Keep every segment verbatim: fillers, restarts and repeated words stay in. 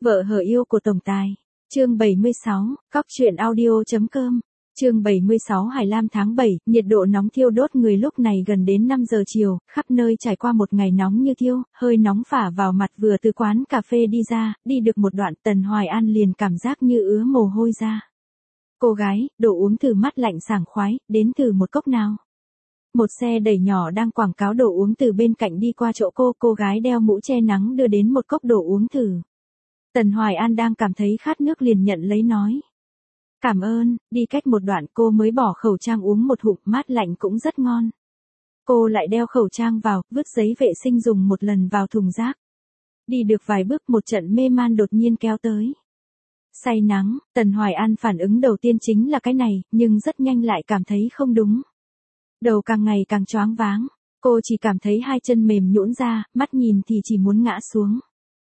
Vợ hờ yêu của tổng tài. Chương bảy mươi sáu, cóc truyện audio.com. Chương bảy mươi sáu Hải Lam tháng bảy, nhiệt độ nóng thiêu đốt người lúc này gần đến năm giờ chiều, khắp nơi trải qua một ngày nóng như thiêu, hơi nóng phả vào mặt vừa từ quán cà phê đi ra, đi được một đoạn Tần Hoài An liền cảm giác như ứa mồ hôi ra. Cô gái, đồ uống thử mát lạnh sảng khoái, đến thử một cốc nào. Một xe đẩy nhỏ đang quảng cáo đồ uống từ bên cạnh đi qua chỗ cô, cô gái đeo mũ che nắng đưa đến một cốc đồ uống thử. Tần Hoài An đang cảm thấy khát nước liền nhận lấy nói. Cảm ơn, đi cách một đoạn cô mới bỏ khẩu trang uống một hụm, mát lạnh cũng rất ngon. Cô lại đeo khẩu trang vào, vứt giấy vệ sinh dùng một lần vào thùng rác. Đi được vài bước một trận mê man đột nhiên kéo tới. Say nắng, Tần Hoài An phản ứng đầu tiên chính là cái này, nhưng rất nhanh lại cảm thấy không đúng. Đầu càng ngày càng choáng váng, cô chỉ cảm thấy hai chân mềm nhũn ra, mắt nhìn thì chỉ muốn ngã xuống.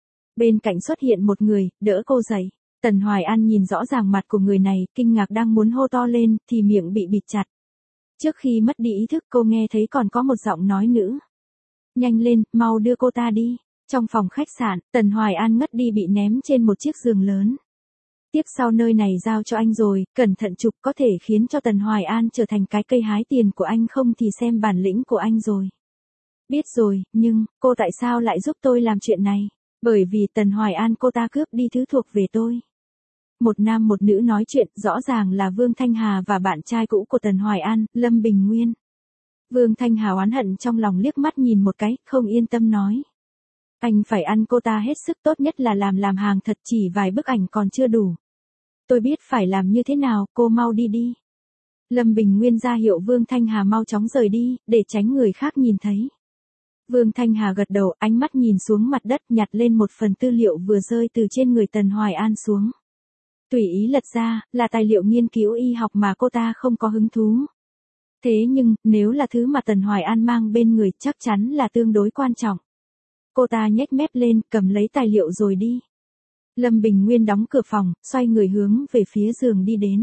Bên cạnh xuất hiện một người, đỡ cô dậy. Tần Hoài An nhìn rõ ràng mặt của người này, kinh ngạc đang muốn hô to lên, thì miệng bị bịt chặt. Trước khi mất đi ý thức cô nghe thấy còn có một giọng nói nữ. Nhanh lên, mau đưa cô ta đi. Trong phòng khách sạn, Tần Hoài An ngất đi bị ném trên một chiếc giường lớn. Tiếp sau nơi này giao cho anh rồi, cẩn thận chụp có thể khiến cho Tần Hoài An trở thành cái cây hái tiền của anh, không thì xem bản lĩnh của anh rồi. Biết rồi, nhưng, cô tại sao lại giúp tôi làm chuyện này? Bởi vì Tần Hoài An cô ta cướp đi thứ thuộc về tôi. Một nam một nữ nói chuyện, rõ ràng là Vương Thanh Hà và bạn trai cũ của Tần Hoài An, Lâm Bình Nguyên. Vương Thanh Hà oán hận trong lòng liếc mắt nhìn một cái, không yên tâm nói. Anh phải ăn cô ta hết sức, tốt nhất là làm làm hàng thật, chỉ vài bức ảnh còn chưa đủ. Tôi biết phải làm như thế nào, cô mau đi đi. Lâm Bình Nguyên ra hiệu Vương Thanh Hà mau chóng rời đi, để tránh người khác nhìn thấy. Vương Thanh Hà gật đầu, ánh mắt nhìn xuống mặt đất, nhặt lên một phần tư liệu vừa rơi từ trên người Tần Hoài An xuống. Tùy ý lật ra, là tài liệu nghiên cứu y học mà cô ta không có hứng thú. Thế nhưng, nếu là thứ mà Tần Hoài An mang bên người, chắc chắn là tương đối quan trọng. Cô ta nhếch mép lên, cầm lấy tài liệu rồi đi. Lâm Bình Nguyên đóng cửa phòng, xoay người hướng về phía giường đi đến.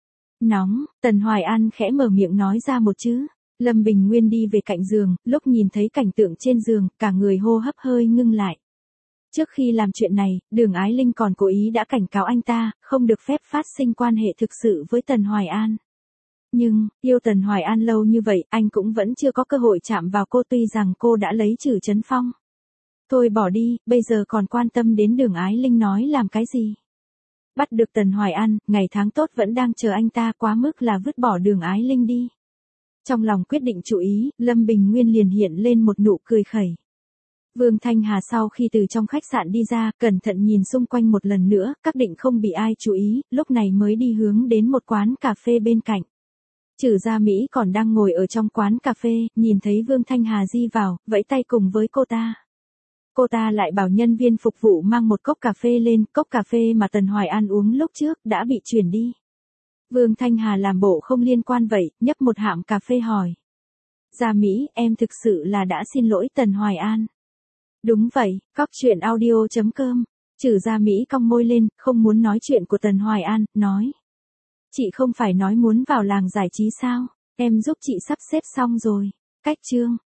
Nóng, Tần Hoài An khẽ mở miệng nói ra một chữ. Lâm Bình Nguyên đi về cạnh giường, lúc nhìn thấy cảnh tượng trên giường, cả người hô hấp hơi ngưng lại. Trước khi làm chuyện này, Đường Ái Linh còn cố ý đã cảnh cáo anh ta, không được phép phát sinh quan hệ thực sự với Tần Hoài An. Nhưng, yêu Tần Hoài An lâu như vậy, anh cũng vẫn chưa có cơ hội chạm vào cô, tuy rằng cô đã lấy Trử Trấn Phong. Thôi bỏ đi, bây giờ còn quan tâm đến Đường Ái Linh nói làm cái gì? Bắt được Tần Hoài An, ngày tháng tốt vẫn đang chờ anh ta, quá mức là vứt bỏ Đường Ái Linh đi. Trong lòng quyết định chú ý, Lâm Bình Nguyên liền hiện lên một nụ cười khẩy. Vương Thanh Hà sau khi từ trong khách sạn đi ra, cẩn thận nhìn xung quanh một lần nữa, xác định không bị ai chú ý, lúc này mới đi hướng đến một quán cà phê bên cạnh. Trử Gia Mỹ còn đang ngồi ở trong quán cà phê, nhìn thấy Vương Thanh Hà di vào, vẫy tay cùng với cô ta. Cô ta lại bảo nhân viên phục vụ mang một cốc cà phê lên, cốc cà phê mà Tần Hoài An uống lúc trước đã bị chuyển đi. Vương Thanh Hà làm bộ không liên quan vậy, nhấp một hạm cà phê hỏi. Gia Mỹ, em thực sự là đã xin lỗi Tần Hoài An. Đúng vậy, cóc truyện audio.com. Trử Gia Mỹ cong môi lên, không muốn nói chuyện của Tần Hoài An, nói. Chị không phải nói muốn vào làng giải trí sao, em giúp chị sắp xếp xong rồi. Cách chương.